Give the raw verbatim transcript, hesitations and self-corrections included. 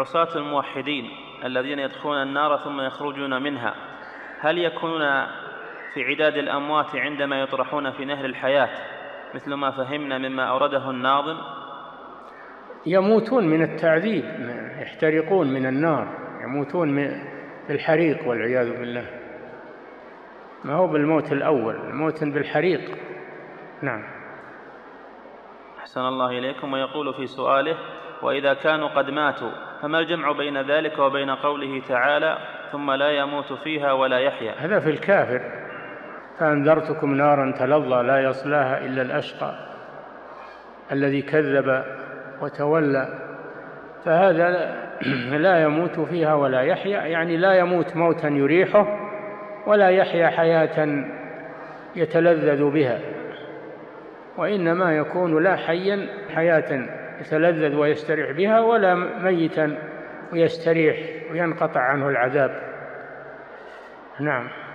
العصاة الموحدين الذين يدخلون النار ثم يخرجون منها، هل يكونون في عداد الأموات عندما يطرحون في نهر الحياة مثل ما فهمنا مما أورده الناظم؟ يموتون من التعذيب، يحترقون من النار، يموتون بالحريق والعياذ بالله، ما هو بالموت الأول، الموت بالحريق. نعم. أحسن الله إليكم. ويقول في سؤاله: وإذا كانوا قد ماتوا فما الجمع بين ذلك وبين قوله تعالى: ثم لا يموت فيها ولا يحيا؟ هذا في الكافر: فأنذرتكم نارا تلظى لا يصلاها إلا الأشقى الذي كذب وتولى. فهذا لا يموت فيها ولا يحيا، يعني لا يموت موتا يريحه ولا يحيا حياة يتلذذ بها، وإنما يكون لا حيا حياة يتلذذ ويستريح بها، ولا ميتا ويستريح وينقطع عنه العذاب. نعم.